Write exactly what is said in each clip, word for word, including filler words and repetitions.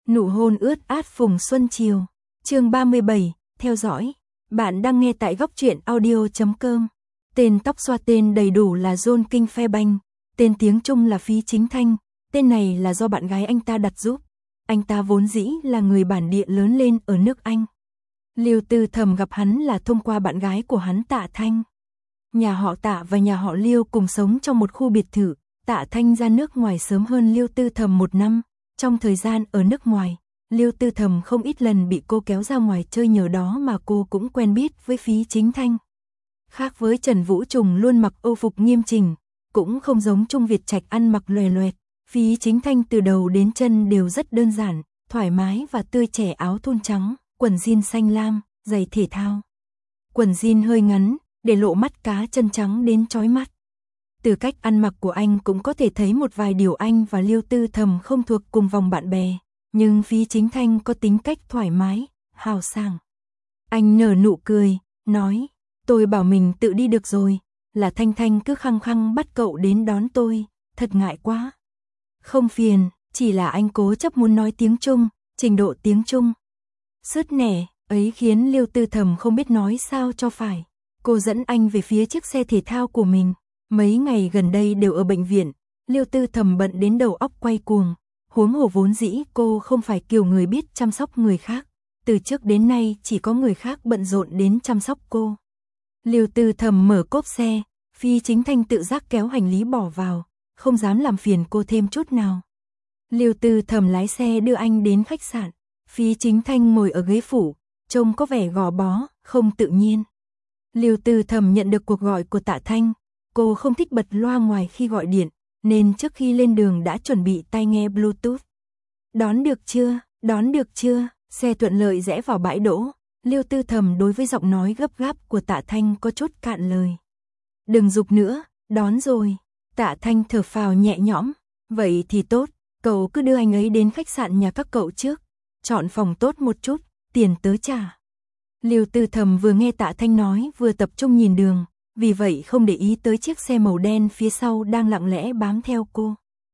Nụ hôn ướt át phùng xuân chiều. Chương ba mươi bảy, theo dõi. Bạn đang nghe tại góc truyện audio chấm com. Tên tóc xoa tên đầy đủ là John Kinh Phe Banh, tên tiếng Trung là Phí Chính Thanh, tên này là do bạn gái anh ta đặt giúp. Anh ta vốn dĩ là người bản địa lớn lên ở nước Anh. Lưu Tư Thầm gặp hắn là thông qua bạn gái của hắn Tạ Thanh. Nhà họ Tạ và nhà họ Lưu cùng sống trong một khu biệt thự. Tạ Thanh ra nước ngoài sớm hơn Lưu Tư Thầm một năm. Trong thời gian ở nước ngoài, Lưu Tư Thầm không ít lần bị cô kéo ra ngoài chơi, nhờ đó mà cô cũng quen biết với Phí Chính Thanh. Khác với Trần Vũ Trùng luôn mặc âu phục nghiêm chỉnh, cũng không giống Trung Việt Trạch ăn mặc loè loẹt, Phí Chính Thanh từ đầu đến chân đều rất đơn giản, thoải mái và tươi trẻ, áo thun trắng, quần jean xanh lam, giày thể thao. Quần jean hơi ngắn, để lộ mắt cá chân trắng đến chói mắt. Từ cách ăn mặc của anh cũng có thể thấy một vài điều anh và Lưu Tư Thầm không thuộc cùng vòng bạn bè, nhưng Phí Chính Thanh có tính cách thoải mái, hào sảng. Anh nở nụ cười, nói, tôi bảo mình tự đi được rồi, là Thanh Thanh cứ khăng khăng bắt cậu đến đón tôi, thật ngại quá. Không phiền, chỉ là anh cố chấp muốn nói tiếng Trung, trình độ tiếng Trung sứt nẻ ấy khiến Lưu Tư Thầm không biết nói sao cho phải. Cô dẫn anh về phía chiếc xe thể thao của mình. Mấy ngày gần đây đều ở bệnh viện, Lưu Tư Thầm bận đến đầu óc quay cuồng. Huống hồ vốn dĩ cô không phải kiểu người biết chăm sóc người khác. Từ trước đến nay chỉ có người khác bận rộn đến chăm sóc cô. Lưu Tư Thầm mở cốp xe, Phí Chính Thanh tự giác kéo hành lý bỏ vào, không dám làm phiền cô thêm chút nào. Lưu Tư Thầm lái xe đưa anh đến khách sạn. Phí Chính Thanh ngồi ở ghế phụ, trông có vẻ gò bó, không tự nhiên. Lưu Tư Thầm nhận được cuộc gọi của Tạ Thanh. Cô không thích bật loa ngoài khi gọi điện, nên trước khi lên đường đã chuẩn bị tai nghe Bluetooth. Đón được chưa, đón được chưa, xe thuận lợi rẽ vào bãi đỗ. Lưu Tư Thầm đối với giọng nói gấp gáp của Tạ Thanh có chút cạn lời. Đừng giục nữa, đón rồi. Tạ Thanh thở phào nhẹ nhõm. Vậy thì tốt, cậu cứ đưa anh ấy đến khách sạn nhà các cậu trước. Chọn phòng tốt một chút, tiền tớ trả. Lưu Tư Thầm vừa nghe Tạ Thanh nói vừa tập trung nhìn đường. Vì vậy không để ý tới chiếc xe màu đen phía sau đang lặng lẽ bám theo cô.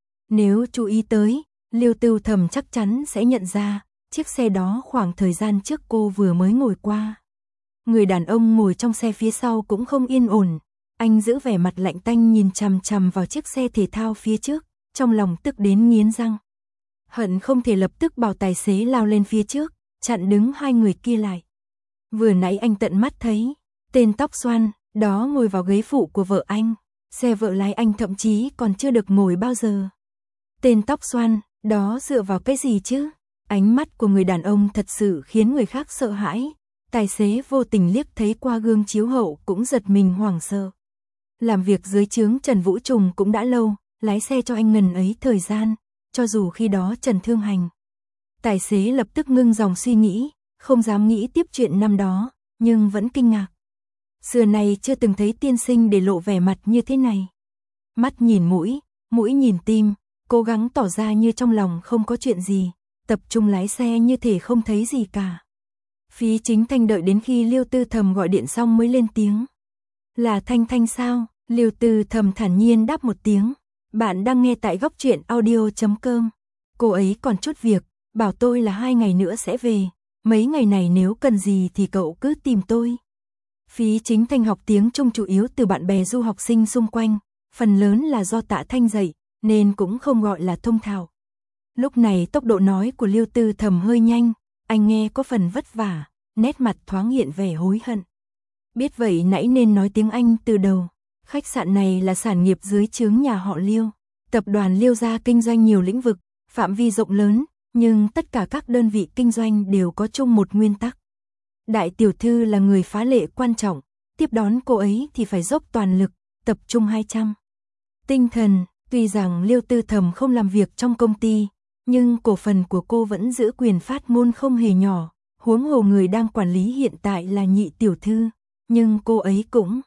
Nếu chú ý tới, Lưu Tư Thầm chắc chắn sẽ nhận ra, chiếc xe đó khoảng thời gian trước cô vừa mới ngồi qua. Người đàn ông ngồi trong xe phía sau cũng không yên ổn. Anh giữ vẻ mặt lạnh tanh nhìn chằm chằm vào chiếc xe thể thao phía trước, trong lòng tức đến nghiến răng. Hận không thể lập tức bảo tài xế lao lên phía trước, chặn đứng hai người kia lại. Vừa nãy anh tận mắt thấy, tên tóc xoăn đó ngồi vào ghế phụ của vợ anh, xe vợ lái anh thậm chí còn chưa được ngồi bao giờ. Tên tóc xoăn, đó dựa vào cái gì chứ? Ánh mắt của người đàn ông thật sự khiến người khác sợ hãi. Tài xế vô tình liếc thấy qua gương chiếu hậu cũng giật mình hoảng sợ. Làm việc dưới trướng Trần Vũ Trùng cũng đã lâu, lái xe cho anh ngần ấy thời gian, cho dù khi đó Trần thương hành. Tài xế lập tức ngưng dòng suy nghĩ, không dám nghĩ tiếp chuyện năm đó, nhưng vẫn kinh ngạc. Xưa này chưa từng thấy tiên sinh để lộ vẻ mặt như thế này. Mắt nhìn mũi, mũi nhìn tim, cố gắng tỏ ra như trong lòng không có chuyện gì, tập trung lái xe như thể không thấy gì cả. Phí Chính Thanh đợi đến khi Lưu Tư Thầm gọi điện xong mới lên tiếng. Là Thanh Thanh sao? Lưu Tư Thầm thản nhiên đáp một tiếng. Bạn đang nghe tại góc truyện audio chấm com. Cô ấy còn chút việc, bảo tôi là hai ngày nữa sẽ về. Mấy ngày này nếu cần gì thì cậu cứ tìm tôi. Phí Chính Thanh học tiếng Trung chủ yếu từ bạn bè du học sinh xung quanh, phần lớn là do Tạ Thanh dạy, nên cũng không gọi là thông thạo. Lúc này tốc độ nói của Lưu Tư Thầm hơi nhanh, anh nghe có phần vất vả, nét mặt thoáng hiện vẻ hối hận. Biết vậy nãy nên nói tiếng Anh từ đầu. Khách sạn này là sản nghiệp dưới trướng nhà họ Lưu. Tập đoàn Lưu gia kinh doanh nhiều lĩnh vực, phạm vi rộng lớn, nhưng tất cả các đơn vị kinh doanh đều có chung một nguyên tắc. Đại tiểu thư là người phá lệ quan trọng, tiếp đón cô ấy thì phải dốc toàn lực, tập trung hai trăm. Tinh thần, tuy rằng Lưu Tư Thầm không làm việc trong công ty, nhưng cổ phần của cô vẫn giữ quyền phát ngôn không hề nhỏ, huống hồ người đang quản lý hiện tại là nhị tiểu thư, nhưng cô ấy cũng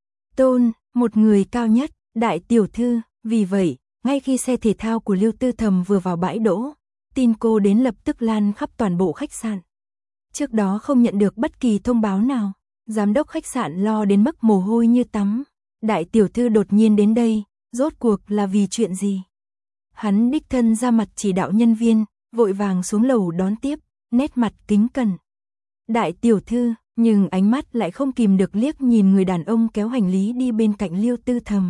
tôn một người cao nhất, đại tiểu thư, vì vậy, ngay khi xe thể thao của Lưu Tư Thầm vừa vào bãi đỗ, tin cô đến lập tức lan khắp toàn bộ khách sạn. Trước đó không nhận được bất kỳ thông báo nào, giám đốc khách sạn lo đến mức mồ hôi như tắm. Đại tiểu thư đột nhiên đến đây, rốt cuộc là vì chuyện gì? Hắn đích thân ra mặt chỉ đạo nhân viên, vội vàng xuống lầu đón tiếp, nét mặt kính cẩn. Đại tiểu thư, nhưng ánh mắt lại không kìm được liếc nhìn người đàn ông kéo hành lý đi bên cạnh Liêu Tư Thầm.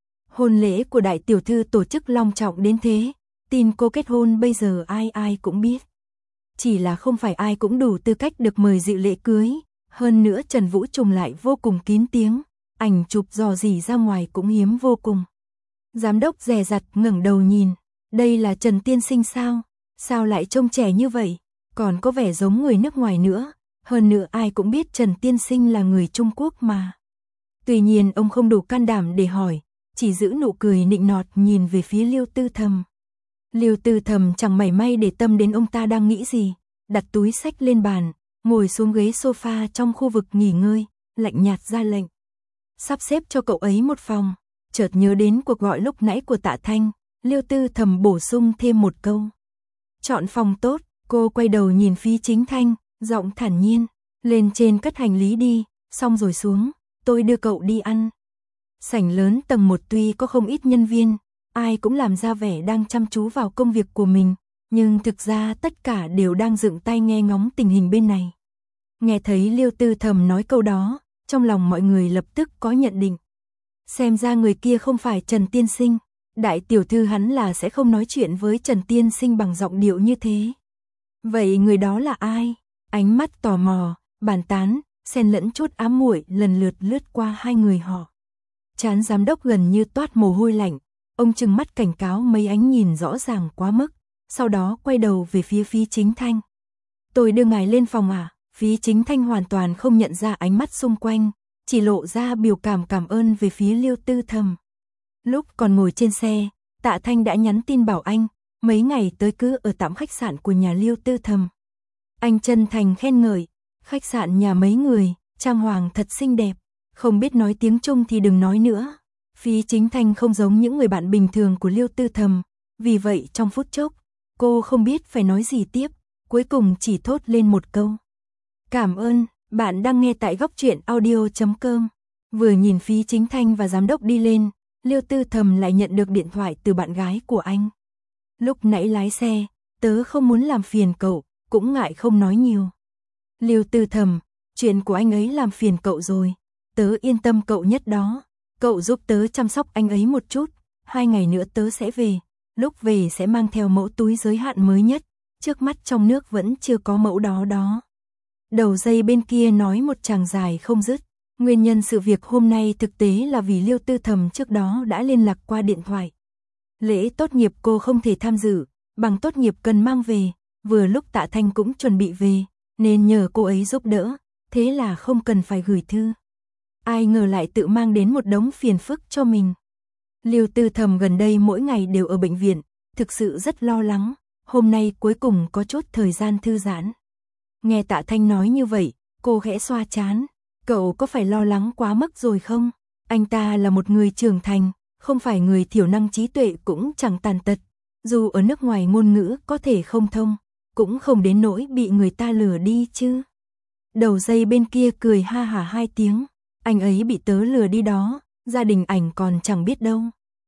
Hôn lễ của đại tiểu thư tổ chức long trọng đến thế, tin cô kết hôn bây giờ ai ai cũng biết. Chỉ là không phải ai cũng đủ tư cách được mời dự lễ cưới, hơn nữa Trần Vũ Trùng lại vô cùng kín tiếng, ảnh chụp dò dỉ ra ngoài cũng hiếm vô cùng. Giám đốc dè dặt ngẩng đầu nhìn, đây là Trần tiên sinh sao? Sao lại trông trẻ như vậy? Còn có vẻ giống người nước ngoài nữa, hơn nữa ai cũng biết Trần tiên sinh là người Trung Quốc mà. Tuy nhiên ông không đủ can đảm để hỏi, chỉ giữ nụ cười nịnh nọt nhìn về phía Liêu Tư Thầm. Liêu Tư Thầm chẳng mảy may để tâm đến ông ta đang nghĩ gì, đặt túi xách lên bàn, ngồi xuống ghế sofa trong khu vực nghỉ ngơi, lạnh nhạt ra lệnh. Sắp xếp cho cậu ấy một phòng. Chợt nhớ đến cuộc gọi lúc nãy của Tạ Thanh, Liêu Tư Thầm bổ sung thêm một câu. Chọn phòng tốt, cô quay đầu nhìn Phí Chính Thanh, giọng thản nhiên, lên trên cất hành lý đi, xong rồi xuống, tôi đưa cậu đi ăn. Sảnh lớn tầng một tuy có không ít nhân viên, ai cũng làm ra vẻ đang chăm chú vào công việc của mình, nhưng thực ra tất cả đều đang dựng tay nghe ngóng tình hình bên này. Nghe thấy Liêu Tư Thầm nói câu đó, trong lòng mọi người lập tức có nhận định. Xem ra người kia không phải Trần tiên sinh, đại tiểu thư hắn là sẽ không nói chuyện với Trần tiên sinh bằng giọng điệu như thế. Vậy người đó là ai? Ánh mắt tò mò, bàn tán, xen lẫn chút ám muội lần lượt lướt qua hai người họ. Trán giám đốc gần như toát mồ hôi lạnh, ông trừng mắt cảnh cáo mấy ánh nhìn rõ ràng quá mức, sau đó quay đầu về phía Phí Chính Thanh. Tôi đưa ngài lên phòng à? Phí Chính Thanh hoàn toàn không nhận ra ánh mắt xung quanh, chỉ lộ ra biểu cảm cảm ơn về phía Liêu Tư Thầm. Lúc còn ngồi trên xe, Tạ Thanh đã nhắn tin bảo anh, mấy ngày tới cứ ở tạm khách sạn của nhà Liêu Tư Thầm. Anh chân thành khen ngợi, khách sạn nhà mấy người, trang hoàng thật xinh đẹp, không biết nói tiếng Trung thì đừng nói nữa. Phí Chính Thanh không giống những người bạn bình thường của Liêu Tư Thầm, vì vậy trong phút chốc, cô không biết phải nói gì tiếp, cuối cùng chỉ thốt lên một câu. Cảm ơn. Bạn đang nghe tại góc truyện audio chấm com. Vừa nhìn Phí Chính Thanh và giám đốc đi lên, Liêu Tư Thầm lại nhận được điện thoại từ bạn gái của anh. Lúc nãy lái xe, tớ không muốn làm phiền cậu, cũng ngại không nói nhiều. Liêu Tư Thầm, chuyện của anh ấy làm phiền cậu rồi, tớ yên tâm cậu nhất đó. Cậu giúp tớ chăm sóc anh ấy một chút, hai ngày nữa tớ sẽ về, lúc về sẽ mang theo mẫu túi giới hạn mới nhất, trước mắt trong nước vẫn chưa có mẫu đó đó. Đầu dây bên kia nói một tràng dài không dứt, nguyên nhân sự việc hôm nay thực tế là vì Liêu Tư Thầm trước đó đã liên lạc qua điện thoại. Lễ tốt nghiệp cô không thể tham dự, bằng tốt nghiệp cần mang về, vừa lúc Tạ Thanh cũng chuẩn bị về, nên nhờ cô ấy giúp đỡ, thế là không cần phải gửi thư. Ai ngờ lại tự mang đến một đống phiền phức cho mình. Liêu Tư Thầm gần đây mỗi ngày đều ở bệnh viện, thực sự rất lo lắng, hôm nay cuối cùng có chút thời gian thư giãn. Nghe Tạ Thanh nói như vậy, cô khẽ xoa trán, cậu có phải lo lắng quá mức rồi không? Anh ta là một người trưởng thành, không phải người thiểu năng trí tuệ cũng chẳng tàn tật, dù ở nước ngoài ngôn ngữ có thể không thông, cũng không đến nỗi bị người ta lừa đi chứ. Đầu dây bên kia cười ha hả hai tiếng, anh ấy bị tớ lừa đi đó, gia đình ảnh còn chẳng biết đâu.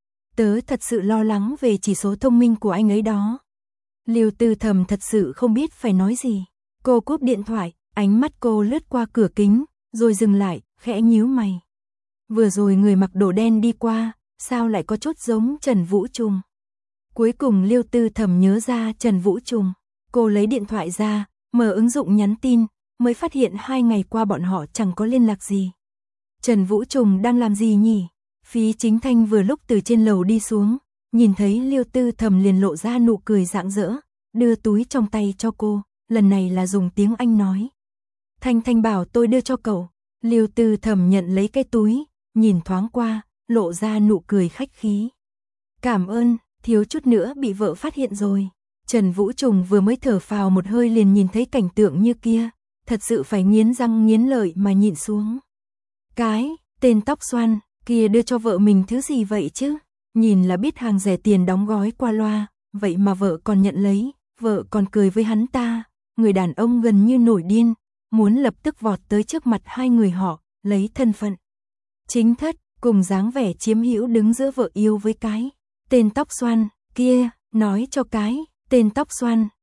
Tớ thật sự lo lắng về chỉ số thông minh của anh ấy đó. Liêu Tư Thầm thật sự không biết phải nói gì. Cô cúp điện thoại, ánh mắt cô lướt qua cửa kính, rồi dừng lại, khẽ nhíu mày. Vừa rồi người mặc đồ đen đi qua, sao lại có chút giống Trần Vũ Trùng? Cuối cùng Liêu Tư Thầm nhớ ra Trần Vũ Trùng. Cô lấy điện thoại ra, mở ứng dụng nhắn tin, mới phát hiện hai ngày qua bọn họ chẳng có liên lạc gì. Trần Vũ Trùng đang làm gì nhỉ? Phí Chính Thanh vừa lúc từ trên lầu đi xuống, nhìn thấy Liêu Tư Thầm liền lộ ra nụ cười rạng rỡ, đưa túi trong tay cho cô, lần này là dùng tiếng Anh nói. Thanh Thanh bảo tôi đưa cho cậu. Liêu Tư Thầm nhận lấy cái túi, nhìn thoáng qua, lộ ra nụ cười khách khí. Cảm ơn, thiếu chút nữa bị vợ phát hiện rồi. Trần Vũ Trùng vừa mới thở phào một hơi liền nhìn thấy cảnh tượng như kia, thật sự phải nghiến răng nghiến lợi mà nhịn xuống. Cái, tên tóc xoăn, kia đưa cho vợ mình thứ gì vậy chứ? Nhìn là biết hàng rẻ tiền đóng gói qua loa, vậy mà vợ còn nhận lấy, vợ còn cười với hắn ta. Người đàn ông gần như nổi điên, muốn lập tức vọt tới trước mặt hai người họ, lấy thân phận chính thất, cùng dáng vẻ chiếm hữu đứng giữa vợ yêu với cái tên tóc xoăn kia, nói cho cái tên tóc xoăn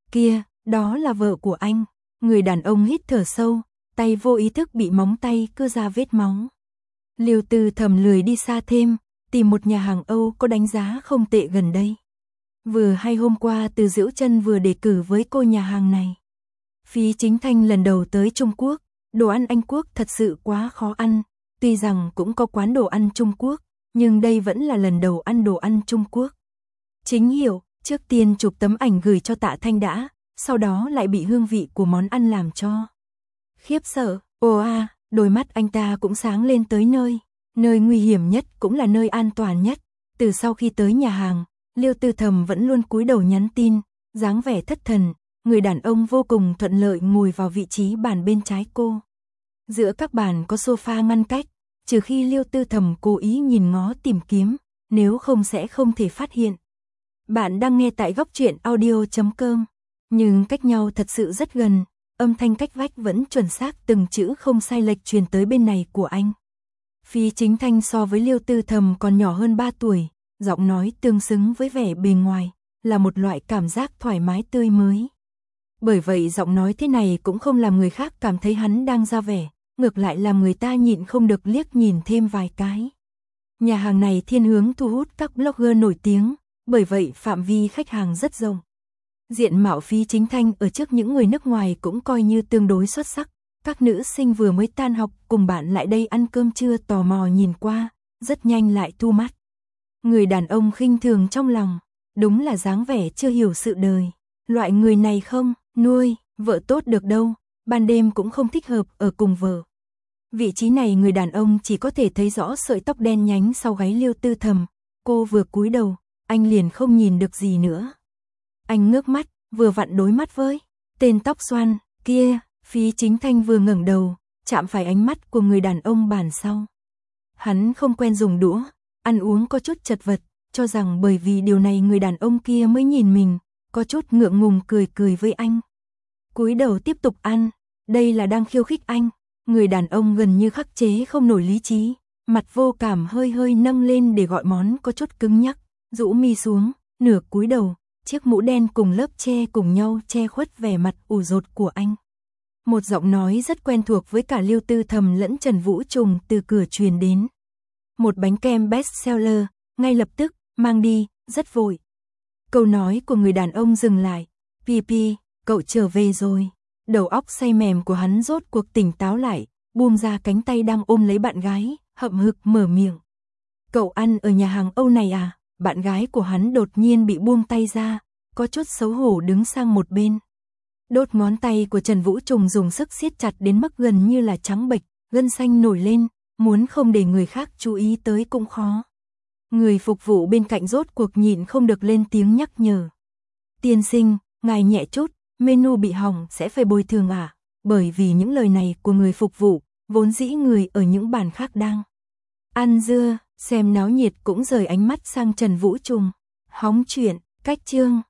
kia, đó là vợ của anh. Người đàn ông hít thở sâu, tay vô ý thức bị móng tay cưa ra vết máu. Lưu Tư Thầm lười đi xa thêm, tìm một nhà hàng Âu có đánh giá không tệ gần đây. Vừa hay hôm qua Từ Diễu Chân vừa đề cử với cô nhà hàng này. Phí Chính Thanh lần đầu tới Trung Quốc, đồ ăn Anh Quốc thật sự quá khó ăn, tuy rằng cũng có quán đồ ăn Trung Quốc, nhưng đây vẫn là lần đầu ăn đồ ăn Trung Quốc. Chính Hiểu, trước tiên chụp tấm ảnh gửi cho Tạ Thanh đã, sau đó lại bị hương vị của món ăn làm cho khiếp sợ. Ồ à, đôi mắt anh ta cũng sáng lên tới nơi, nơi nguy hiểm nhất cũng là nơi an toàn nhất. Từ sau khi tới nhà hàng, Lưu Tư Thầm vẫn luôn cúi đầu nhắn tin, dáng vẻ thất thần. Người đàn ông vô cùng thuận lợi ngồi vào vị trí bàn bên trái cô. Giữa các bàn có sofa ngăn cách, trừ khi Lưu Tư Thầm cố ý nhìn ngó tìm kiếm, nếu không sẽ không thể phát hiện. Bạn đang nghe tại góc truyện audio chấm com, nhưng cách nhau thật sự rất gần, âm thanh cách vách vẫn chuẩn xác từng chữ không sai lệch truyền tới bên này của anh. Phí Chính Thanh so với Lưu Tư Thầm còn nhỏ hơn ba tuổi, giọng nói tương xứng với vẻ bề ngoài, là một loại cảm giác thoải mái tươi mới. Bởi vậy giọng nói thế này cũng không làm người khác cảm thấy hắn đang ra vẻ, ngược lại làm người ta nhịn không được liếc nhìn thêm vài cái. Nhà hàng này thiên hướng thu hút các blogger nổi tiếng, bởi vậy phạm vi khách hàng rất rộng. Diện mạo Phí Chính Thanh ở trước những người nước ngoài cũng coi như tương đối xuất sắc. Các nữ sinh vừa mới tan học cùng bạn lại đây ăn cơm trưa tò mò nhìn qua, rất nhanh lại thu mắt. Người đàn ông khinh thường trong lòng, đúng là dáng vẻ chưa hiểu sự đời. Loại người này không nuôi vợ tốt được đâu, ban đêm cũng không thích hợp ở cùng vợ. Vị trí này người đàn ông chỉ có thể thấy rõ sợi tóc đen nhánh sau gáy Lưu Tư Thầm. Cô vừa cúi đầu, anh liền không nhìn được gì nữa. Anh ngước mắt, vừa vặn đối mắt với tên tóc xoăn kia. Phí Chính Thanh vừa ngẩng đầu, chạm phải ánh mắt của người đàn ông bàn sau. Hắn không quen dùng đũa, ăn uống có chút chật vật, cho rằng bởi vì điều này người đàn ông kia mới nhìn mình, có chút ngượng ngùng cười cười với anh. Cúi đầu tiếp tục ăn, đây là đang khiêu khích anh. Người đàn ông gần như khắc chế không nổi lý trí, mặt vô cảm hơi hơi nâng lên để gọi món có chút cứng nhắc, rũ mi xuống, nửa cúi đầu, chiếc mũ đen cùng lớp che cùng nhau che khuất vẻ mặt ủ rột của anh. Một giọng nói rất quen thuộc với cả Lưu Tư Thầm lẫn Trần Vũ Trùng từ cửa truyền đến. Một bánh kem best seller, ngay lập tức, mang đi, rất vội. Câu nói của người đàn ông dừng lại. Pi Pi, cậu trở về rồi. Đầu óc say mềm của hắn rốt cuộc tỉnh táo lại, buông ra cánh tay đang ôm lấy bạn gái, hậm hực mở miệng. Cậu ăn ở nhà hàng Âu này à? Bạn gái của hắn đột nhiên bị buông tay ra, có chút xấu hổ đứng sang một bên. Đốt ngón tay của Trần Vũ Trùng dùng sức siết chặt đến mức gần như là trắng bệch, gân xanh nổi lên, muốn không để người khác chú ý tới cũng khó. Người phục vụ bên cạnh rốt cuộc nhịn không được lên tiếng nhắc nhở. Tiên sinh, ngài nhẹ chút, menu bị hỏng sẽ phải bồi thường à? Bởi vì những lời này của người phục vụ, vốn dĩ người ở những bàn khác đang ăn dưa, xem náo nhiệt cũng rời ánh mắt sang Trần Vũ Trùng. Hóng chuyện, cách chương.